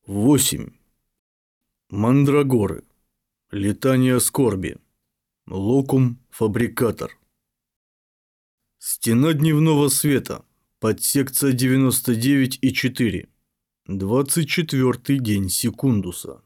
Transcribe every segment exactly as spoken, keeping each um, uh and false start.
восемь. Мандрагоры. Летание скорби. Локум фабрикатор. Стена дневного света. Подсекция девяносто девять и четыре. двадцать четвёртый день секундуса.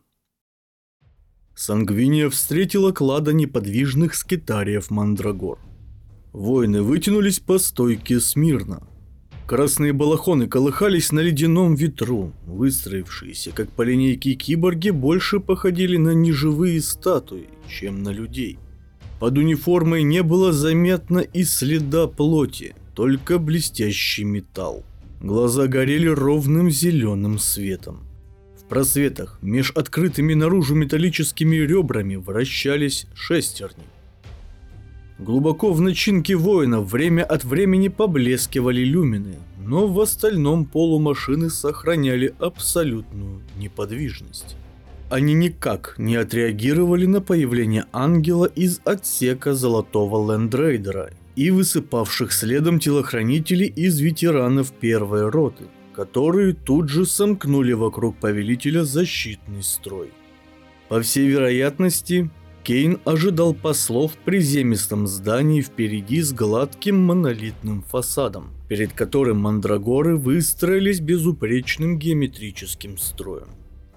Сангвиния встретила клада неподвижных скитариев мандрагор. Воины вытянулись по стойке смирно. Красные балахоны колыхались на ледяном ветру. Выстроившиеся, как по линейке, киборги больше походили на неживые статуи, чем на людей. Под униформой не было заметно и следа плоти, только блестящий металл. Глаза горели ровным зеленым светом. В просветах меж открытыми наружу металлическими ребрами вращались шестерни. Глубоко в начинке воинов время от времени поблескивали люмины, но в остальном полумашины сохраняли абсолютную неподвижность. Они никак не отреагировали на появление ангела из отсека золотого лендрейдера и высыпавших следом телохранителей из ветеранов первой роты, которые тут же сомкнули вокруг повелителя защитный строй. По всей вероятности, Кейн ожидал послов в приземистом здании впереди с гладким монолитным фасадом, перед которым мандрагоры выстроились безупречным геометрическим строем.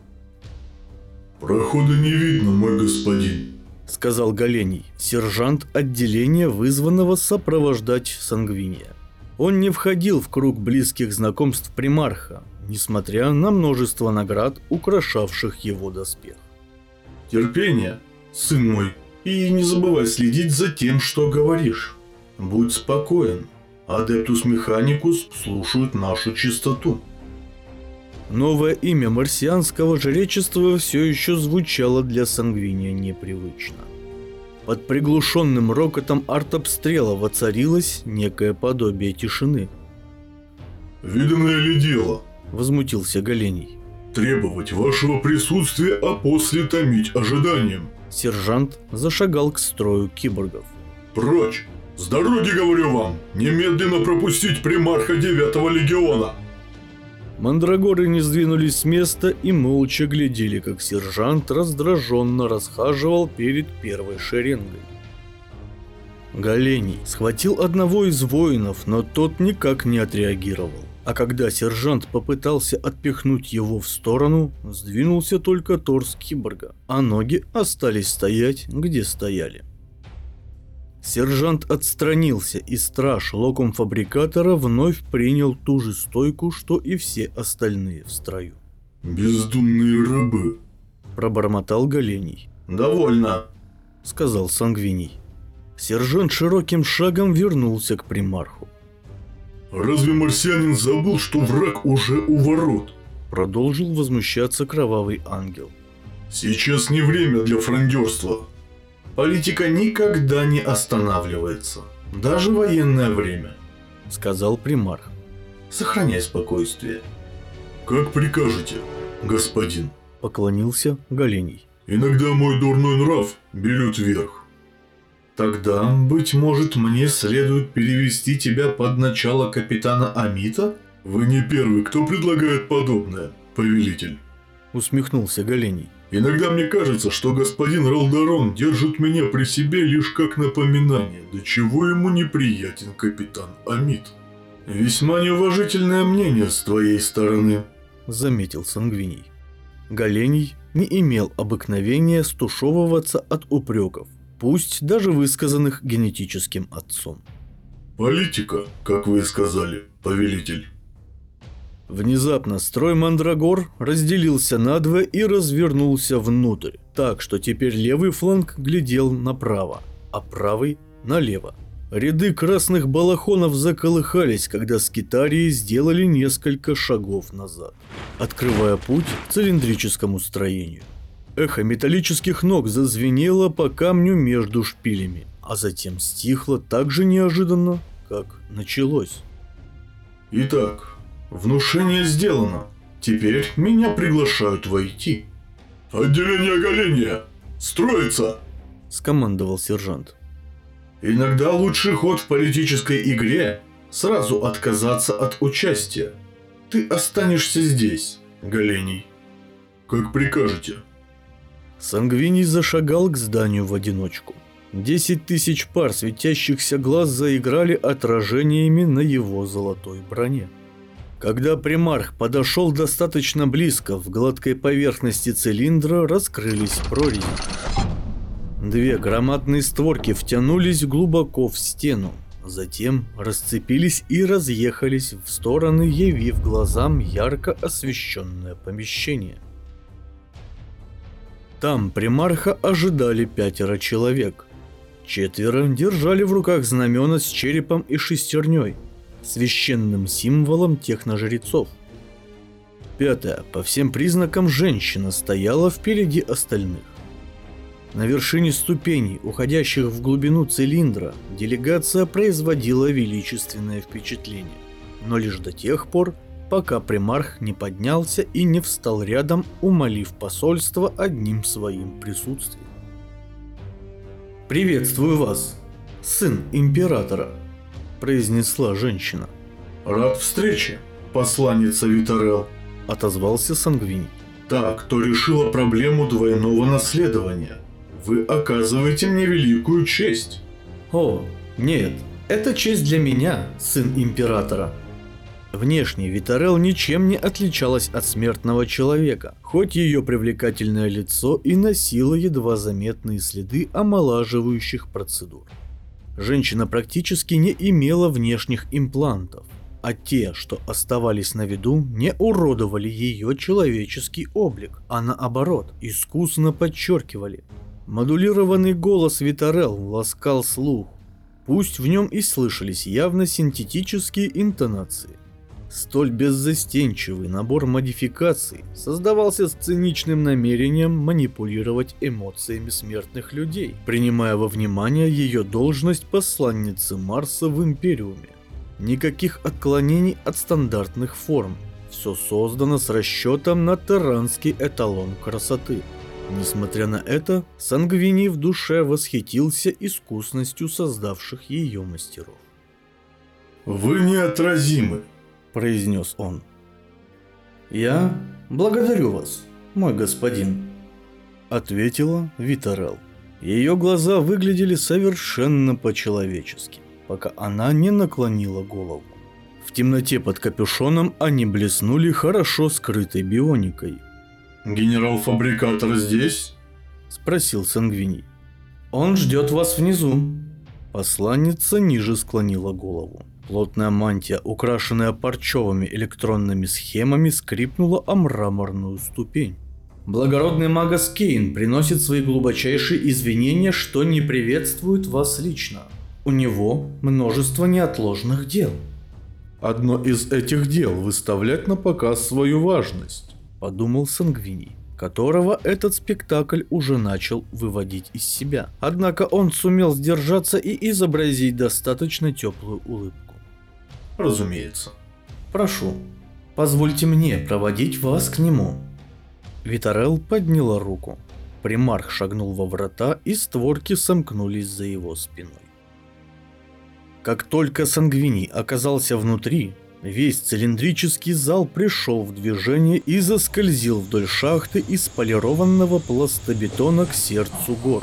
«Прохода не видно, мой господин», — сказал Галений, сержант отделения, вызванного сопровождать Сангвиния. Он не входил в круг близких знакомств примарха, несмотря на множество наград, украшавших его доспех. «Терпение, сын мой, и не забывай следить за тем, что говоришь. Будь спокоен, Адептус Механикус слушают нашу чистоту». Новое имя марсианского жречества все еще звучало для Сангвиния непривычно. Под приглушенным рокотом артобстрела воцарилось некое подобие тишины. «Виданное ли дело?» — возмутился Галений. «Требовать вашего присутствия, а после томить ожиданием». Сержант зашагал к строю киборгов. «Прочь! С дороги, говорю вам! Немедленно пропустить примарха девятого легиона!» Мандрагоры не сдвинулись с места и молча глядели, как сержант раздраженно расхаживал перед первой шеренгой. Галений схватил одного из воинов, но тот никак не отреагировал. А когда сержант попытался отпихнуть его в сторону, сдвинулся только торс киборга, а ноги остались стоять, где стояли. Сержант отстранился, и страж локум фабрикатора вновь принял ту же стойку, что и все остальные в строю. «Бездумные рабы», — пробормотал Галений. «Довольно», — сказал Сангвиний. Сержант широким шагом вернулся к примарху. «Разве марсианин забыл, что враг уже у ворот?» — продолжил возмущаться кровавый ангел. «Сейчас не время для фрондерства. Политика никогда не останавливается, даже военное время», — сказал примарх. «Сохраняй спокойствие». «Как прикажете, господин», — поклонился Галений. «Иногда мой дурной нрав берет верх». «Тогда, быть может, мне следует перевести тебя под начало капитана Амита? Вы не первый, кто предлагает подобное, повелитель», — усмехнулся Галений. «Иногда мне кажется, что господин Ралдарон держит меня при себе лишь как напоминание, до чего ему неприятен капитан Амит». «Весьма неуважительное мнение с твоей стороны», — заметил Сангвиний. Галений не имел обыкновения стушевываться от упреков, пусть даже высказанных генетическим отцом. «Политика, как вы и сказали, повелитель». Внезапно строй мандрагор разделился надвое и развернулся внутрь, так что теперь левый фланг глядел направо, а правый налево. Ряды красных балахонов заколыхались, когда скитарии сделали несколько шагов назад, открывая путь к цилиндрическому строению. Эхо металлических ног зазвенело по камню между шпилями, а затем стихло так же неожиданно, как началось. «Итак, внушение сделано. Теперь меня приглашают войти». «Отделение оголения! Строится!» — скомандовал сержант. «Иногда лучший ход в политической игре — сразу отказаться от участия. Ты останешься здесь, Галений». Как прикажете. Сангвиний зашагал к зданию в одиночку. Десять тысяч пар светящихся глаз заиграли отражениями на его золотой броне. Когда примарх подошел достаточно близко, в гладкой поверхности цилиндра раскрылись прорези. Две громадные створки втянулись глубоко в стену, затем расцепились и разъехались в стороны, явив глазам ярко освещенное помещение. Там примарха ожидали пятеро человек. Четверо держали в руках знамена с черепом и шестерней, священным символом техножрецов. Пятая, по всем признакам женщина, стояла впереди остальных. На вершине ступеней, уходящих в глубину цилиндра, делегация производила величественное впечатление, но лишь до тех пор, пока примарх не поднялся и не встал рядом, умолив посольство одним своим присутствием. «Приветствую вас, сын императора», — произнесла женщина. «Рад встрече, посланница Витарел», — отозвался Сангвиний. «Та, кто решила проблему двойного наследования. Вы оказываете мне великую честь». «О, нет, это честь для меня, сын императора». Внешне Витарел ничем не отличалась от смертного человека, хоть ее привлекательное лицо и носило едва заметные следы омолаживающих процедур. Женщина практически не имела внешних имплантов, а те, что оставались на виду, не уродовали ее человеческий облик, а наоборот, искусно подчеркивали. Модулированный голос Витарел ласкал слух, пусть в нем и слышались явно синтетические интонации. Столь беззастенчивый набор модификаций создавался с циничным намерением манипулировать эмоциями смертных людей, принимая во внимание ее должность посланницы Марса в Империуме. Никаких отклонений от стандартных форм, все создано с расчетом на терранский эталон красоты. Несмотря на это, Сангвиний в душе восхитился искусностью создавших ее мастеров. «Вы неотразимы», — произнес он. «Я благодарю вас, мой господин», — ответила Витарел. Ее глаза выглядели совершенно по-человечески, пока она не наклонила голову. В темноте под капюшоном они блеснули хорошо скрытой бионикой. «Генерал-фабрикатор здесь?» — спросил Сангвиний. «Он ждет вас внизу». Посланница ниже склонила голову. Плотная мантия, украшенная парчевыми электронными схемами, скрипнула о мраморную ступень. «Благородный магас Кейн приносит свои глубочайшие извинения, что не приветствует вас лично. У него множество неотложных дел». «Одно из этих дел – выставлять на показ свою важность», – подумал Сангвиний, которого этот спектакль уже начал выводить из себя. Однако он сумел сдержаться и изобразить достаточно теплую улыбку. «Разумеется». «Прошу, позвольте мне проводить вас к нему». Витарел подняла руку. Примарх шагнул во врата, и створки сомкнулись за его спиной. Как только Сангвиний оказался внутри, весь цилиндрический зал пришел в движение и заскользил вдоль шахты из полированного пластобетона к сердцу гор.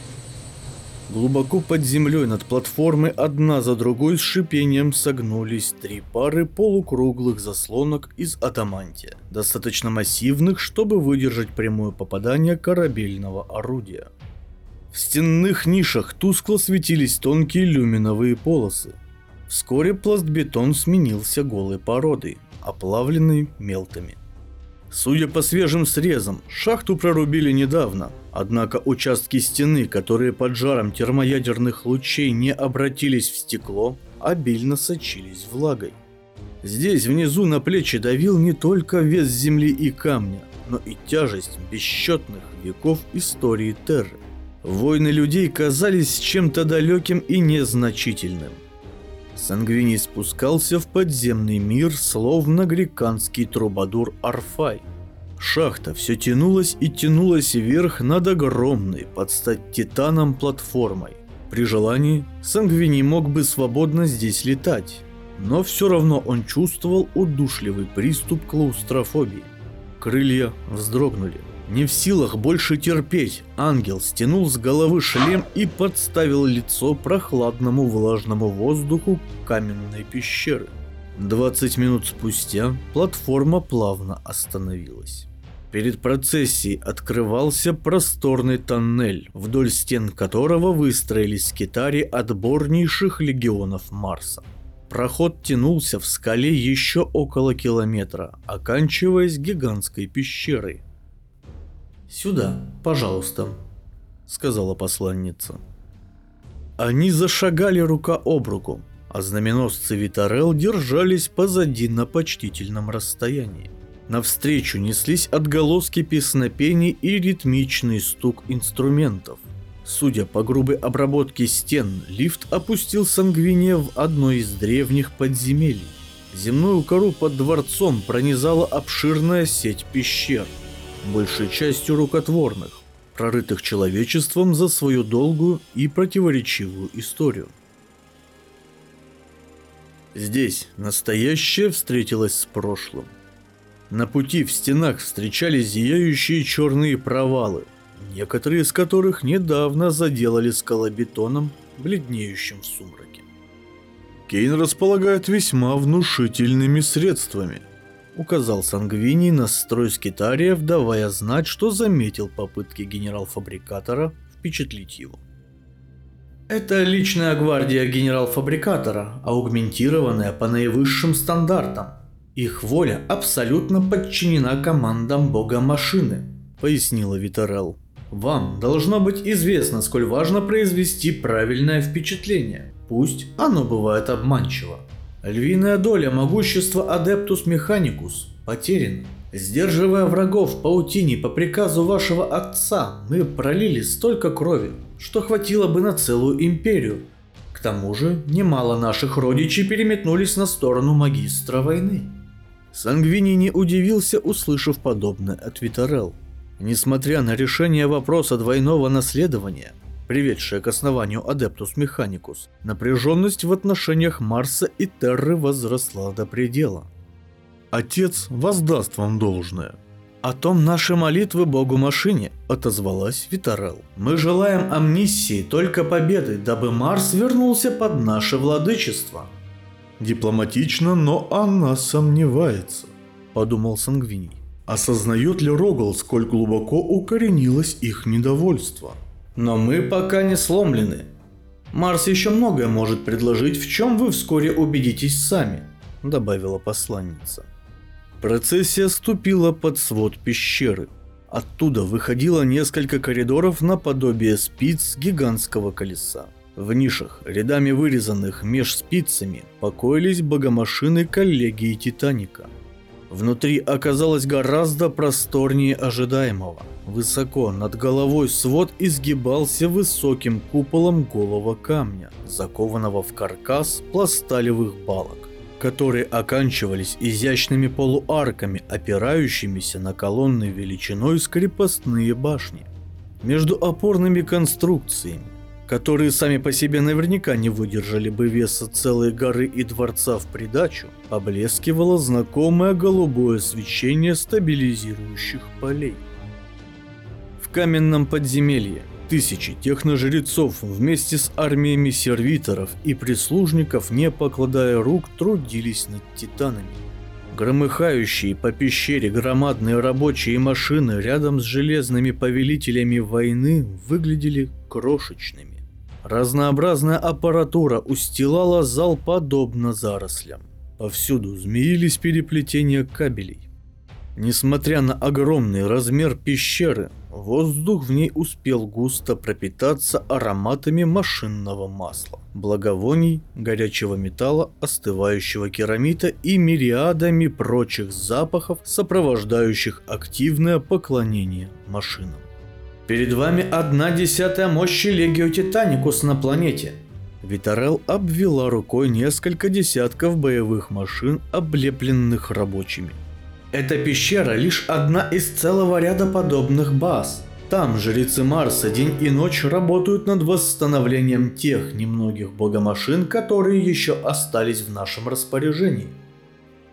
Глубоко под землей над платформой одна за другой с шипением согнулись три пары полукруглых заслонок из адамантия, достаточно массивных, чтобы выдержать прямое попадание корабельного орудия. В стенных нишах тускло светились тонкие люминовые полосы. Вскоре пластбетон сменился голой породой, оплавленной мелтами. Судя по свежим срезам, шахту прорубили недавно, однако участки стены, которые под жаром термоядерных лучей не обратились в стекло, обильно сочились влагой. Здесь внизу на плечи давил не только вес земли и камня, но и тяжесть бесчетных веков истории Терры. Войны людей казались чем-то далеким и незначительным. Сангвиний спускался в подземный мир, словно греканский трубадур Орфай. Шахта все тянулась и тянулась вверх над огромной, под стать титаном, платформой. При желании Сангвиний мог бы свободно здесь летать, но все равно он чувствовал удушливый приступ клаустрофобии. Крылья вздрогнули. Не в силах больше терпеть, ангел стянул с головы шлем и подставил лицо прохладному влажному воздуху каменной пещеры. двадцать минут спустя платформа плавно остановилась. Перед процессией открывался просторный тоннель, вдоль стен которого выстроились скитари отборнейших легионов Марса. Проход тянулся в скале еще около километра, оканчиваясь гигантской пещерой. «Сюда, пожалуйста», — сказала посланница. Они зашагали рука об руку, а знаменосцы Витарел держались позади на почтительном расстоянии. Навстречу неслись отголоски песнопений и ритмичный стук инструментов. Судя по грубой обработке стен, лифт опустил Сангвиния в одно из древних подземелий. Земную кору под дворцом пронизала обширная сеть пещер, большей частью рукотворных, прорытых человечеством за свою долгую и противоречивую историю. Здесь настоящее встретилось с прошлым. На пути в стенах встречались зияющие черные провалы, некоторые из которых недавно заделали скалобетоном, бледнеющим в сумраке. Кейн располагает весьма внушительными средствами, указал Сангвиний на строй скитариев, давая знать, что заметил попытки генерал-фабрикатора впечатлить его. Это личная гвардия генерал-фабрикатора, аугментированная по наивысшим стандартам. Их воля абсолютно подчинена командам бога-машины, пояснила Витарел. Вам должно быть известно, сколь важно произвести правильное впечатление, пусть оно бывает обманчиво. Львиная доля могущества Адептус Механикус потеряна. Сдерживая врагов в паутине по приказу вашего отца, мы пролили столько крови, что хватило бы на целую империю. К тому же, немало наших родичей переметнулись на сторону магистра войны. Сангвиний не удивился, услышав подобное от Витарел. Несмотря на решение вопроса двойного наследования, приведшее к основанию Адептус Механикус, напряженность в отношениях Марса и Терры возросла до предела. Отец воздаст вам должное. О том наши молитвы богу-машине, отозвалась Витарел. Мы желаем амнисии только победы, дабы Марс вернулся под наше владычество. Дипломатично, но она сомневается, подумал Сангвиний. Осознает ли Рогал, сколь глубоко укоренилось их недовольство? Но мы пока не сломлены. Марс еще многое может предложить, в чем вы вскоре убедитесь сами, добавила посланница. Процессия ступила под свод пещеры. Оттуда выходило несколько коридоров наподобие спиц гигантского колеса. В нишах, рядами вырезанных меж спицами, покоились богомашины коллегии Титаника. Внутри оказалось гораздо просторнее ожидаемого. Высоко над головой свод изгибался высоким куполом голого камня, закованного в каркас пласталевых балок, которые оканчивались изящными полуарками, опирающимися на колонны величиной с крепостные башни. Между опорными конструкциями, которые сами по себе наверняка не выдержали бы веса целой горы и дворца в придачу, поблескивало знакомое голубое свечение стабилизирующих полей. В каменном подземелье тысячи техножрецов вместе с армиями сервиторов и прислужников, не покладая рук, трудились над титанами. Громыхающие по пещере громадные рабочие машины рядом с железными повелителями войны выглядели крошечными. Разнообразная аппаратура устилала зал подобно зарослям. Повсюду змеились переплетения кабелей. Несмотря на огромный размер пещеры, воздух в ней успел густо пропитаться ароматами машинного масла, благовоний, горячего металла, остывающего керамита и мириадами прочих запахов, сопровождающих активное поклонение машинам. Перед вами одна десятая мощи Легио Титаникус на планете. Витарел обвела рукой несколько десятков боевых машин, облепленных рабочими. Эта пещера лишь одна из целого ряда подобных баз. Там жрецы Марса день и ночь работают над восстановлением тех немногих богомашин, которые еще остались в нашем распоряжении.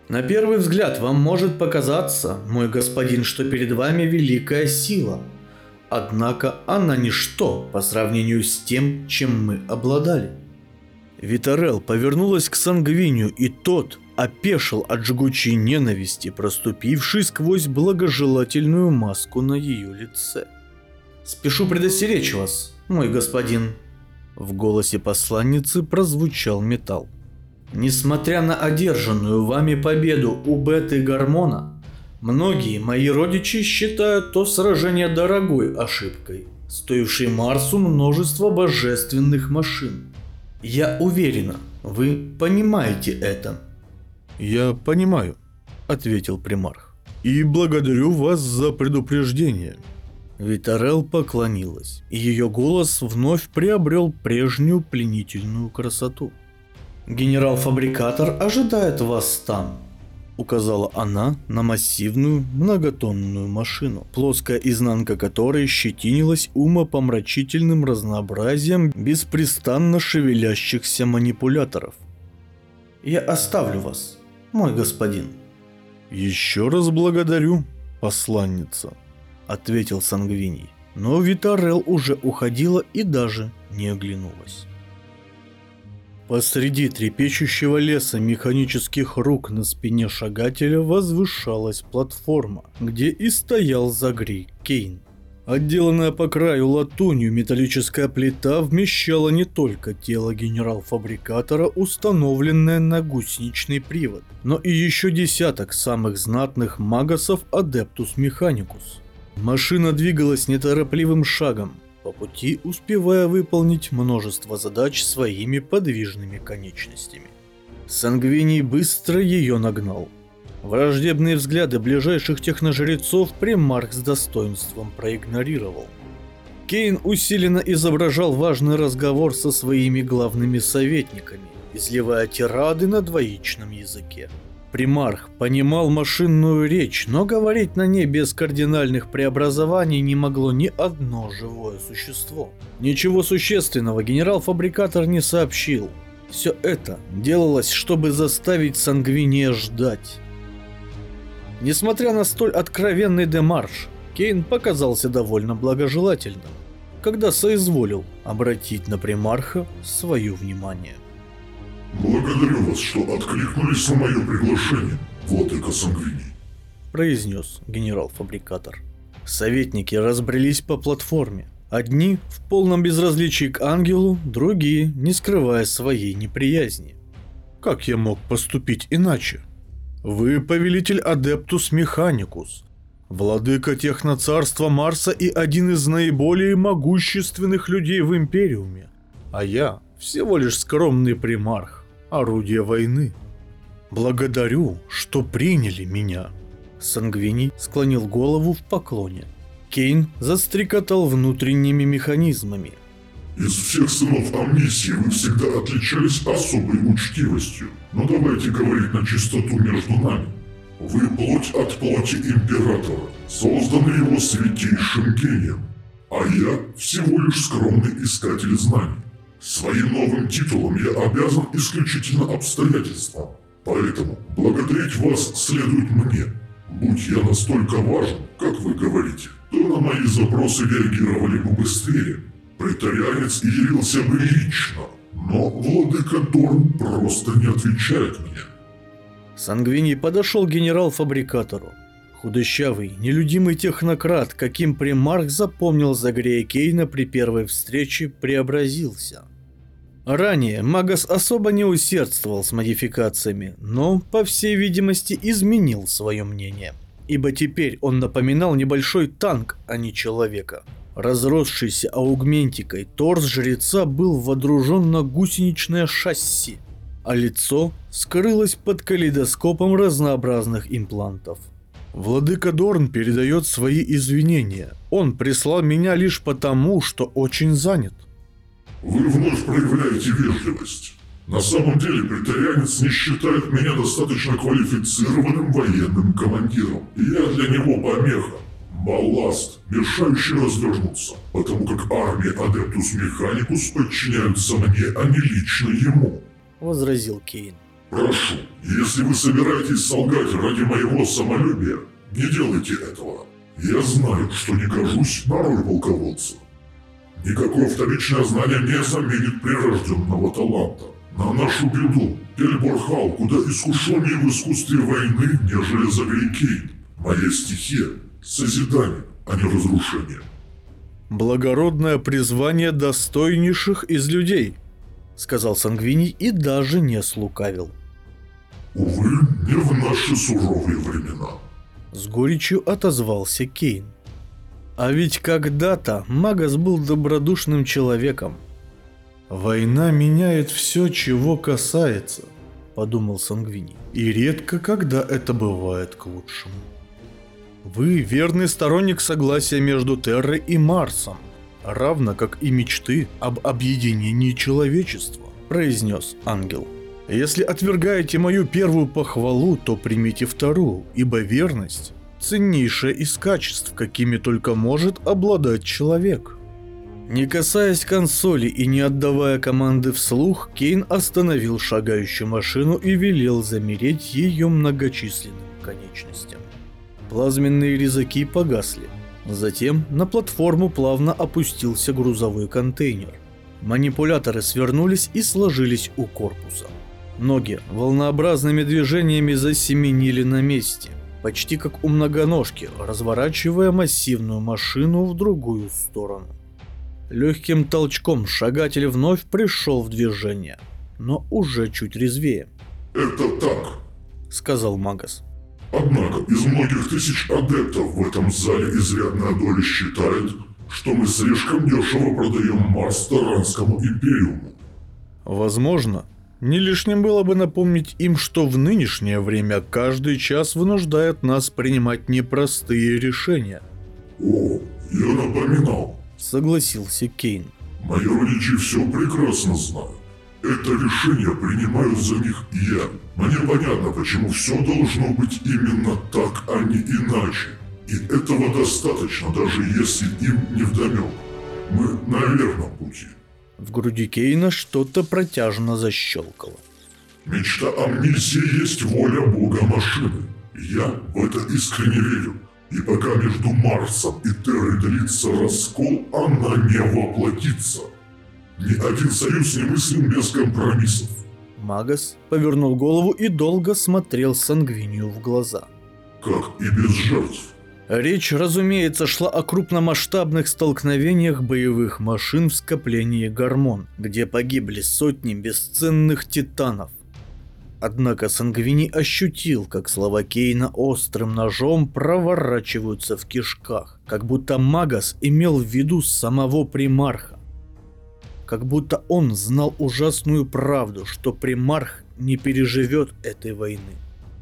На первый взгляд вам может показаться, мой господин, что перед вами великая сила. Однако она ничто по сравнению с тем, чем мы обладали. Витарел повернулась к Сангвинию, и тот опешил от жгучей ненависти, проступившей сквозь благожелательную маску на ее лице. «Спешу предостеречь вас, мой господин». В голосе посланницы прозвучал металл. «Несмотря на одержанную вами победу у Беты Гормона, многие мои родичи считают то сражение дорогой ошибкой, стоившей Марсу множество божественных машин. Я уверена, вы понимаете это». «Я понимаю», — ответил примарх, — «и благодарю вас за предупреждение». Витарел поклонилась, и ее голос вновь приобрел прежнюю пленительную красоту. «Генерал-фабрикатор ожидает вас там», — указала она на массивную многотонную машину, плоская изнанка которой щетинилась умопомрачительным разнообразием беспрестанно шевелящихся манипуляторов. «Я оставлю вас, мой господин». «Еще раз благодарю, посланница», — ответил Сангвиний, но Витарел уже уходила и даже не оглянулась. Посреди трепещущего леса механических рук на спине шагателя возвышалась платформа, где и стоял Загрей Кейн. Отделанная по краю латунью металлическая плита вмещала не только тело генерал-фабрикатора, установленное на гусеничный привод, но и еще десяток самых знатных магасов Адептус Механикус. Машина двигалась неторопливым шагом, по пути успевая выполнить множество задач своими подвижными конечностями. Сангвиний быстро ее нагнал. Враждебные взгляды ближайших техножрецов примарх с достоинством проигнорировал. Кейн усиленно изображал важный разговор со своими главными советниками, изливая тирады на двоичном языке. Примарх понимал машинную речь, но говорить на ней без кардинальных преобразований не могло ни одно живое существо. Ничего существенного генерал-фабрикатор не сообщил. Все это делалось, чтобы заставить Сангвиния ждать. Несмотря на столь откровенный демарш, Кейн показался довольно благожелательным, когда соизволил обратить на примарха свое внимание. «Благодарю вас, что откликнулись на мое приглашение, владыка Сангвиний», — произнес генерал-фабрикатор. Советники разбрелись по платформе. Одни в полном безразличии к ангелу, другие не скрывая своей неприязни. «Как я мог поступить иначе? Вы повелитель Адептус Механикус, владыка техноцарства Марса и один из наиболее могущественных людей в Империуме, а я всего лишь скромный примарх, орудие войны. Благодарю, что приняли меня». Сангвиний склонил голову в поклоне. Кейн застрекотал внутренними механизмами. «Из всех сынов Амнисии вы всегда отличались особой учтивостью, но давайте говорить на чистоту между нами. Вы плоть от плоти Императора, созданы его святейшим гением, а я всего лишь скромный искатель знаний. Своим новым титулом я обязан исключительно обстоятельствам, поэтому благодарить вас следует мне. Будь я настолько важен, как вы говорите, то на мои запросы реагировали бы быстрее. Претарианец явился бы лично, но владыка Дорн просто не отвечает мне». Сангвиний подошел к генерал-фабрикатору. Худощавый, нелюдимый технократ, каким примарх запомнил Загрея Кейна при первой встрече, преобразился. Ранее Магас особо не усердствовал с модификациями, но, по всей видимости, изменил свое мнение, ибо теперь он напоминал небольшой танк, а не человека. Разросшийся аугментикой, торс жреца был водружен на гусеничное шасси, а лицо скрылось под калейдоскопом разнообразных имплантов. «Владыка Дорн передает свои извинения. Он прислал меня лишь потому, что очень занят». «Вы вновь проявляете вежливость. На самом деле претарианец не считает меня достаточно квалифицированным военным командиром, и я для него помеха. Балласт, мешающий развернуться, потому как армия Адептус Механикус подчиняются мне, а не лично ему», — возразил Кейн. Прошу, если вы собираетесь солгать ради моего самолюбия, не делайте этого. Я знаю, что не гожусь на роль полководца. Никакое вторичное знание не заменит прирожденного таланта. На нашу беду, Кельбор-Хал куда искушеннее в искусстве войны, нежели Загрей Кейн. Моя стихия – созидание, а не разрушение. «Благородное призвание достойнейших из людей», — сказал Сангвиний и даже не слукавил. Увы, не в наши суровые времена. С горечью отозвался Кейн. А ведь когда-то Магас был добродушным человеком. «Война меняет все, чего касается», — подумал Сангвиний. «И редко когда это бывает к лучшему». «Вы верный сторонник согласия между Террой и Марсом, равно как и мечты об объединении человечества», — произнес ангел. «Если отвергаете мою первую похвалу, то примите вторую, ибо верность — ценнейшее из качеств, какими только может обладать человек». Не касаясь консоли и не отдавая команды вслух, Кейн остановил шагающую машину и велел замереть ее многочисленным конечностям. Плазменные резаки погасли. Затем на платформу плавно опустился грузовой контейнер. Манипуляторы свернулись и сложились у корпуса. Ноги волнообразными движениями засеменили на месте, почти как у многоножки, разворачивая массивную машину в другую сторону. Легким толчком шагатель вновь пришел в движение, но уже чуть резвее. «Это так», — сказал Магас. «Однако из многих тысяч адептов в этом зале изрядная доля считает, что мы слишком дешево продаем Марс Таранскому империуму». Возможно. Не лишним было бы напомнить им, что в нынешнее время каждый час вынуждает нас принимать непростые решения. «О, я напоминал», — согласился Кейн. «Мои родичи все прекрасно знают. Это решение принимаю за них я. Мне понятно, почему все должно быть именно так, а не иначе. И этого достаточно, даже если им невдомек. Мы на верном пути». В груди Кейна что-то протяжно защелкало. «Мечта амнисии есть воля бога машины. Я в это искренне верю. И пока между Марсом и Террой длится раскол, она не воплотится. Ни один союз не мыслим без компромиссов». Магас повернул голову и долго смотрел Сангвинию в глаза. «Как и без жертв». Речь, разумеется, шла о крупномасштабных столкновениях боевых машин в скоплении Гормон, где погибли сотни бесценных титанов. Однако Сангвиний ощутил, как слова Кейна острым ножом проворачиваются в кишках, как будто Магас имел в виду самого примарха. Как будто он знал ужасную правду, что примарх не переживет этой войны.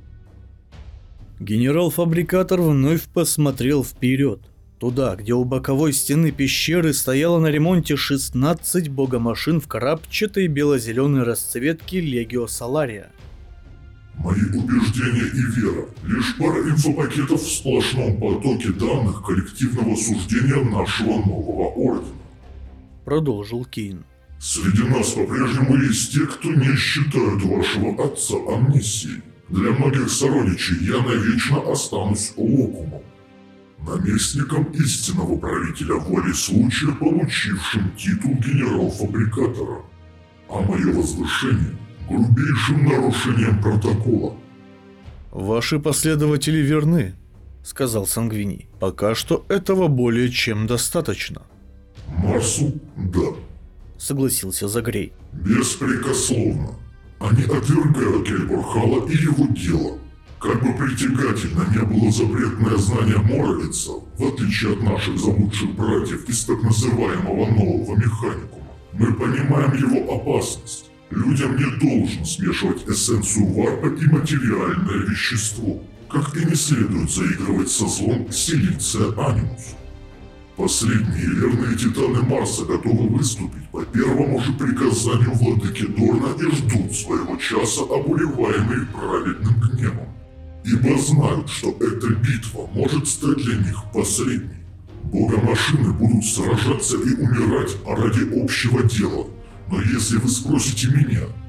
Генерал-фабрикатор вновь посмотрел вперед, туда, где у боковой стены пещеры стояло на ремонте шестнадцать богомашин в крапчатой бело-зеленой расцветке Легио Солария. «Мои убеждения и вера – лишь пара инфопакетов в сплошном потоке данных коллективного суждения нашего нового ордена», – продолжил Кейн. «Среди нас по-прежнему есть те, кто не считают вашего отца амнисией. Для многих сородичей я навечно останусь локумом, наместником истинного правителя воли случая, получившим титул генерал-фабрикатора, а мое возвышение – грубейшим нарушением протокола». «Ваши последователи верны», – сказал Сангвиний. «Пока что этого более чем достаточно». «Марсу – да», – согласился Загрей. «Беспрекословно. Они отвергают Кельбор-Хала и его дело. Как бы притягательно не было запретное знание Моровица, в отличие от наших заблудших братьев из так называемого нового механикума, мы понимаем его опасность. Людям не должно смешивать эссенцию варпа и материальное вещество, как и не следует заигрывать со злом силиция анимус. Последние верные титаны Марса готовы выступить по первому же приказанию владыки Дорна и ждут своего часа, обуреваемые праведным гневом. Ибо знают, что эта битва может стать для них последней. Богомашины будут сражаться и умирать ради общего дела. Но если вы спросите меня,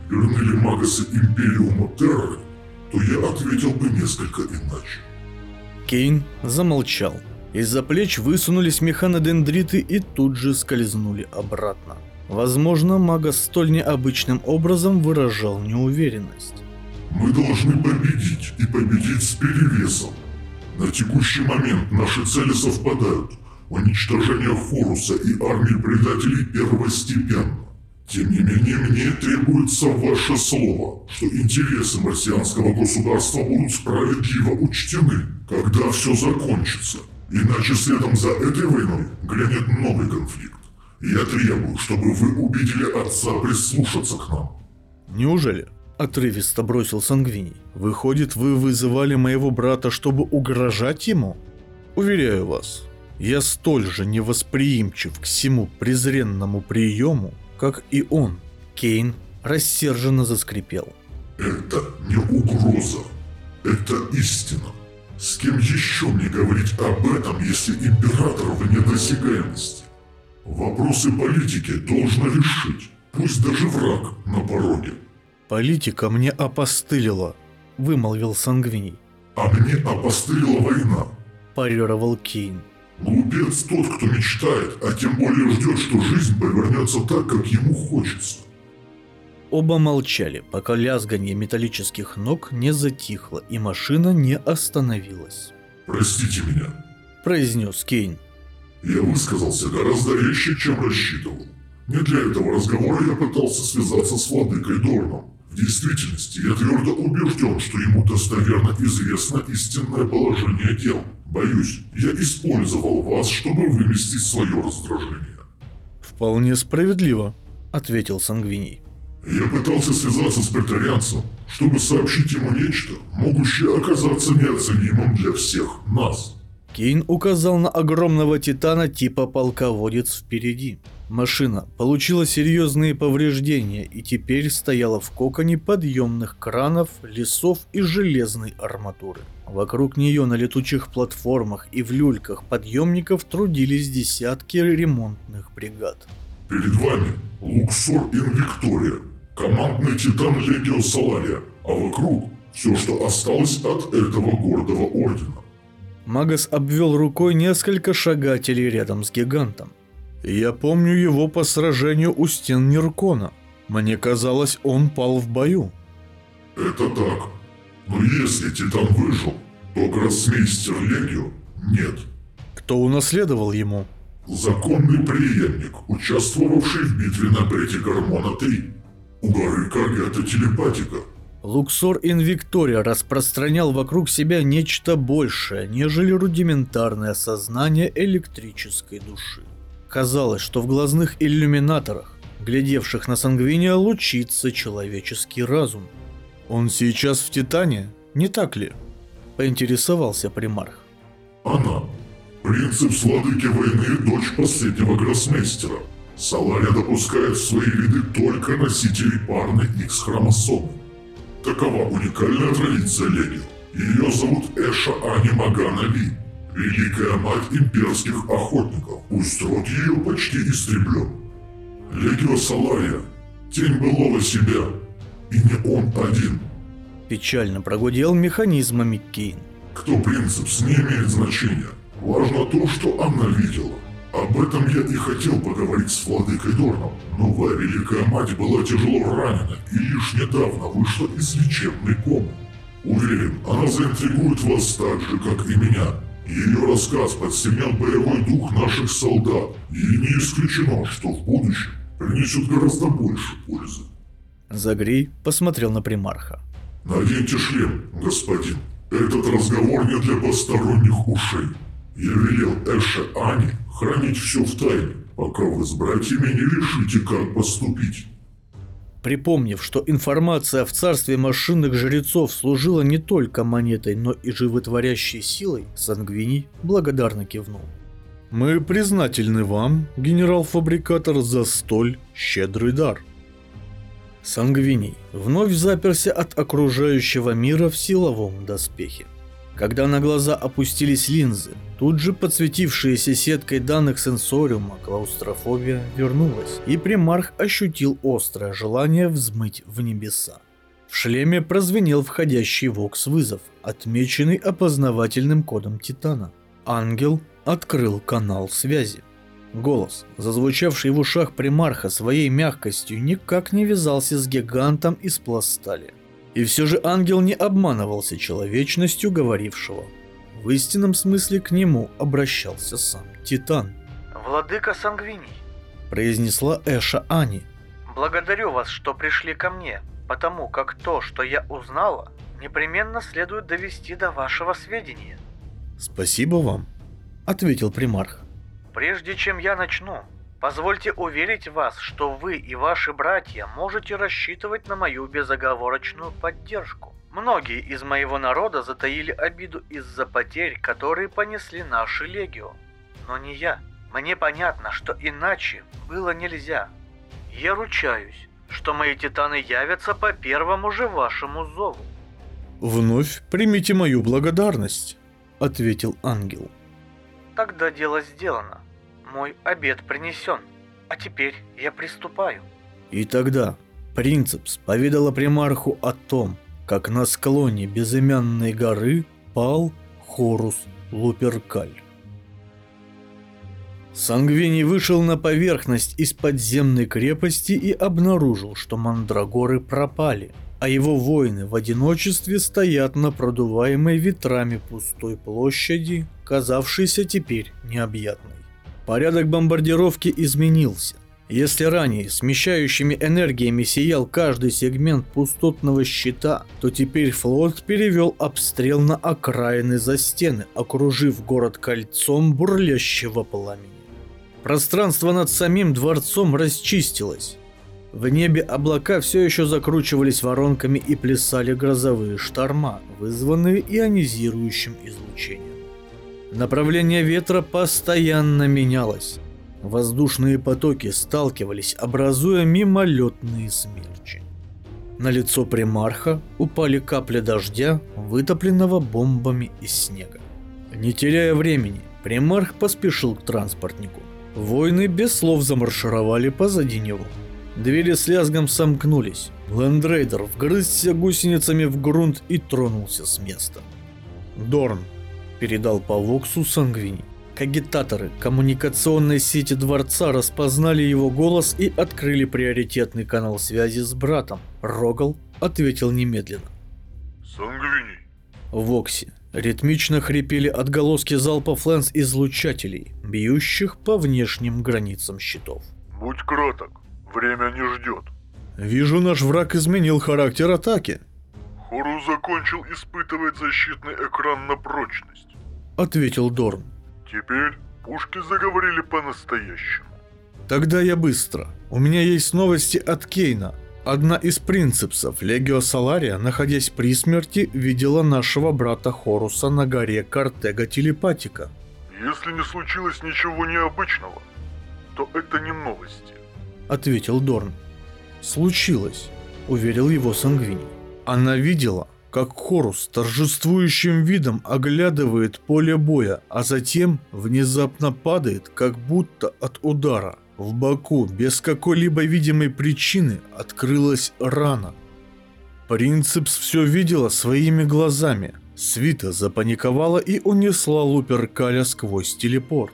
верны ли магасы Империума Терры, то я ответил бы несколько иначе. Кейн замолчал. Из-за плеч высунулись механодендриты и тут же скользнули обратно. Возможно, Магас столь необычным образом выражал неуверенность. Мы должны победить и победить с перевесом. На текущий момент наши цели совпадают. Уничтожение Хоруса и армии предателей первостепенно. Тем не менее, мне требуется ваше слово, что интересы марсианского государства будут справедливо учтены, когда все закончится. Иначе следом за этой войной грянет новый конфликт. Я требую, чтобы вы убедили отца прислушаться к нам. Неужели? Отрывисто бросил Сангвиний. Выходит, вы вызывали моего брата, чтобы угрожать ему? Уверяю вас, я столь же невосприимчив к всему презренному приему, как и он. Кейн рассерженно заскрипел. Это не угроза. Это истина. С кем еще мне говорить об этом, если император в недосягаемости? Вопросы политики должно решить, пусть даже враг на пороге. Политика мне опостылила, вымолвил Сангвиний. А мне опостылила война, парировал Кейн. Глупец тот, кто мечтает, а тем более ждет, что жизнь повернется так, как ему хочется. Оба молчали, пока лязганье металлических ног не затихло и машина не остановилась. «Простите меня», – произнес Кейн. «Я высказался гораздо резче, чем рассчитывал. Не для этого разговора я пытался связаться с владыкой Дорном. В действительности, я твердо убежден, что ему достоверно известно истинное положение дел. Боюсь, я использовал вас, чтобы выместить свое раздражение». «Вполне справедливо», – ответил Сангвиний. «Я пытался связаться с претарианцем, чтобы сообщить ему нечто, могущее оказаться неоценимым для всех нас». Кейн указал на огромного титана типа полководец впереди. Машина получила серьезные повреждения и теперь стояла в коконе подъемных кранов, лесов и железной арматуры. Вокруг нее на летучих платформах и в люльках подъемников трудились десятки ремонтных бригад. «Перед вами Луксор Инвиктория, командный титан Легио Солария, а вокруг все, что осталось от этого гордого ордена». Магас обвел рукой несколько шагателей рядом с гигантом. «Я помню его по сражению у стен Ниркона. Мне казалось, он пал в бою». «Это так. Но если Титан выжил, то гроссмейстер Легио нет». «Кто унаследовал ему?» «Законный преемник, участвовавший в битве на Брете Гормона три. У горы Каргата телепатика». Луксор Инвиктория распространял вокруг себя нечто большее, нежели рудиментарное сознание электрической души. Казалось, что в глазных иллюминаторах, глядевших на Сангвиния, лучится человеческий разум. «Он сейчас в Титане, не так ли?» – поинтересовался примарх. «Она. Принцепс владыки войны, дочь последнего гроссмейстера. Солария допускает в свои ряды только носителей парной Икс-хромосомы. Такова уникальная традиция Легио. Ее зовут Эша Ани Магана Ли, великая мать имперских охотников. Пусть род ее почти истреблен. Легио Солария – тень былого себя, и не он один». Печально прогудел механизмами Кейн. «Кто принцепс, не имеет значения. Важно то, что она видела. Об этом я и хотел поговорить с владыкой Дорном. Новая великая мать была тяжело ранена и лишь недавно вышла из лечебной комы. Уверен, она заинтригует вас так же, как и меня. Ее рассказ подстегнет боевой дух наших солдат, и не исключено, что в будущем принесет гораздо больше пользы». Загрей посмотрел на примарха. «Наденьте шлем, господин. Этот разговор не для посторонних ушей. Я велел Эше Ани хранить все в тайне, пока вы с братьями не решите, как поступить». Припомнив, что информация в царстве машинных жрецов служила не только монетой, но и животворящей силой, Сангвиний благодарно кивнул. «Мы признательны вам, генерал-фабрикатор, за столь щедрый дар». Сангвиний вновь заперся от окружающего мира в силовом доспехе. Когда на глаза опустились линзы, тут же подсветившаяся сеткой данных сенсориума клаустрофобия вернулась, и примарх ощутил острое желание взмыть в небеса. В шлеме прозвенел входящий вокс-вызов, отмеченный опознавательным кодом Титана. Ангел открыл канал связи. Голос, зазвучавший в ушах примарха своей мягкостью, никак не вязался с гигантом из пластали. И все же ангел не обманывался человечностью говорившего. В истинном смысле к нему обращался сам Титан. «Владыка Сангвиний», — произнесла Эша Ани. «Благодарю вас, что пришли ко мне, потому как то, что я узнала, непременно следует довести до вашего сведения». «Спасибо вам», — ответил примарх. «Прежде чем я начну, позвольте уверить вас, что вы и ваши братья можете рассчитывать на мою безоговорочную поддержку. Многие из моего народа затаили обиду из-за потерь, которые понесли наши легио. Но не я. Мне понятно, что иначе было нельзя. Я ручаюсь, что мои титаны явятся по первому же вашему зову». «Вновь примите мою благодарность», — ответил ангел. «Тогда дело сделано. Мой обет принесен. А теперь я приступаю». И тогда Принцепс поведала примарху о том, как на склоне безымянной горы пал Хорус Луперкаль. Сангвиний вышел на поверхность из подземной крепости и обнаружил, что мандрагоры пропали, а его воины в одиночестве стоят на продуваемой ветрами пустой площади, казавшейся теперь необъятной. Порядок бомбардировки изменился. Если ранее смещающими энергиями сиял каждый сегмент пустотного щита, то теперь флот перевел обстрел на окраины за стены, окружив город кольцом бурлящего пламени. Пространство над самим дворцом расчистилось. В небе облака все еще закручивались воронками и плясали грозовые шторма, вызванные ионизирующим излучением. Направление ветра постоянно менялось. Воздушные потоки сталкивались, образуя мимолетные смерчи. На лицо примарха упали капли дождя, вытопленного бомбами из снега. Не теряя времени, примарх поспешил к транспортнику. Воины без слов замаршировали позади него. Двери с лязгом сомкнулись. Лендрейдер вгрызся гусеницами в грунт и тронулся с места. «Дорн», — передал по воксу Сангвиний. Кагитаторы коммуникационной сети дворца распознали его голос и открыли приоритетный канал связи с братом. Рогал ответил немедленно. Сангвиний. В воксе ритмично хрипели отголоски залпов лэнс-излучателей, бьющих по внешним границам щитов. Будь краток, время не ждет. Вижу, наш враг изменил характер атаки. Хорус закончил испытывать защитный экран на прочность, ответил Дорн. Теперь пушки заговорили по-настоящему. Тогда я быстро. У меня есть новости от Кейна. Одна из принцепсов Легио Солария, находясь при смерти, видела нашего брата Хоруса на горе Картега Телепатика. Если не случилось ничего необычного, то это не новости, ответил Дорн. Случилось, уверил его Сангвиний. Она видела, как Хорус торжествующим видом оглядывает поле боя, а затем внезапно падает, как будто от удара. В боку, без какой-либо видимой причины, открылась рана. Принцепс все видела своими глазами. Свита запаниковала и унесла Луперкаля сквозь телепорт.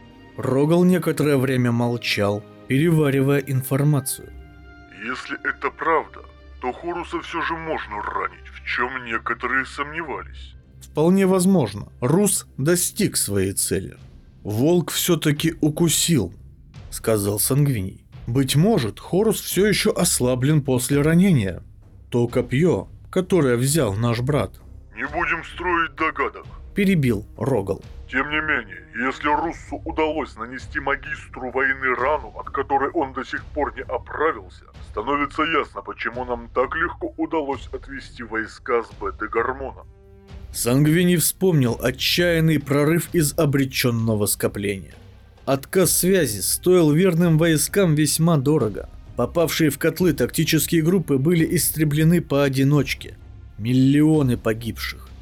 Рогал некоторое время молчал, переваривая информацию. Если это правда, то Хоруса все же можно ранить, в чем некоторые сомневались. Вполне возможно. Рус достиг своей цели. Волк все-таки укусил, сказал Сангвиний. Быть может, Хорус все еще ослаблен после ранения. То копье, которое взял наш брат. Не будем строить догадок, перебил Рогал. Тем не менее, если Руссу удалось нанести магистру войны рану, от которой он до сих пор не оправился, становится ясно, почему нам так легко удалось отвести войска с Беты-Гормона. Сангвиний вспомнил отчаянный прорыв из обреченного скопления. Отказ связи стоил верным войскам весьма дорого. Попавшие в котлы тактические группы были истреблены поодиночке. Миллионы погибших,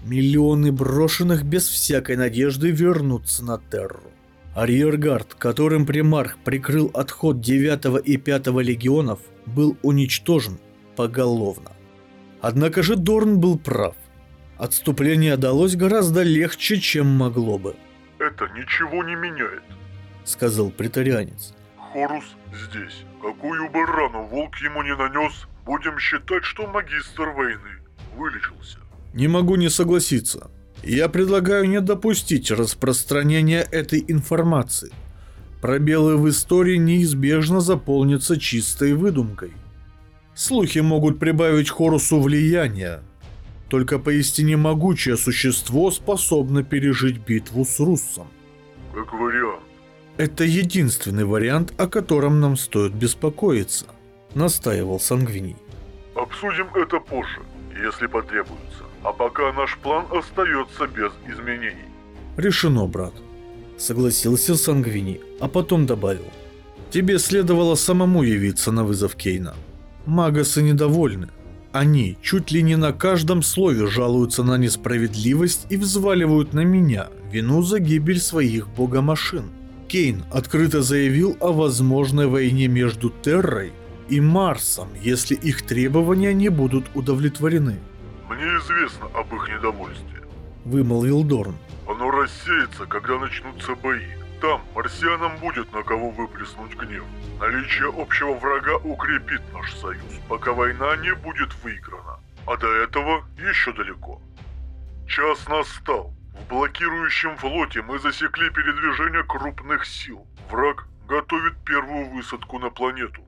Миллионы брошенных без всякой надежды вернуться на Терру. Арьергард, которым примарх прикрыл отход девятого и пятого легионов, был уничтожен поголовно. Однако же Дорн был прав. Отступление далось гораздо легче, чем могло бы. «Это ничего не меняет», — сказал претарианец. «Хорус здесь. Какую бы рану волк ему не нанес, будем считать, что магистр войны вылечился». Не могу не согласиться. Я предлагаю не допустить распространения этой информации. Пробелы в истории неизбежно заполнятся чистой выдумкой. Слухи могут прибавить Хорусу влияния. Только поистине могучее существо способно пережить битву с Руссом. Как вариант. Это единственный вариант, о котором нам стоит беспокоиться, настаивал Сангвиний. Обсудим это позже, если потребуется. А пока наш план остается без изменений. Решено, брат. Согласился Сангвиний, а потом добавил. Тебе следовало самому явиться на вызов Кейна. Магасы недовольны. Они чуть ли не на каждом слове жалуются на несправедливость и взваливают на меня вину за гибель своих богомашин. Кейн открыто заявил о возможной войне между Террой и Марсом, если их требования не будут удовлетворены. «Мне известно об их недовольстве», — вымолвил Дорн. «Оно рассеется, когда начнутся бои. Там марсианам будет на кого выплеснуть гнев. Наличие общего врага укрепит наш союз, пока война не будет выиграна. А до этого еще далеко. Час настал. В блокирующем флоте мы засекли передвижение крупных сил. Враг готовит первую высадку на планету.